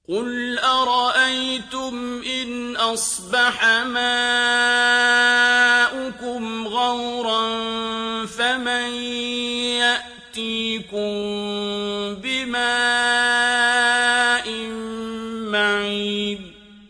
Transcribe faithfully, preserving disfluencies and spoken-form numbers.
قُلْ أَرَأَيْتُمْ إِنْ أَصْبَحَ مَاؤُكُمْ غَوْرًا فَمَن يَأْتِيكُم بِمَاءٍ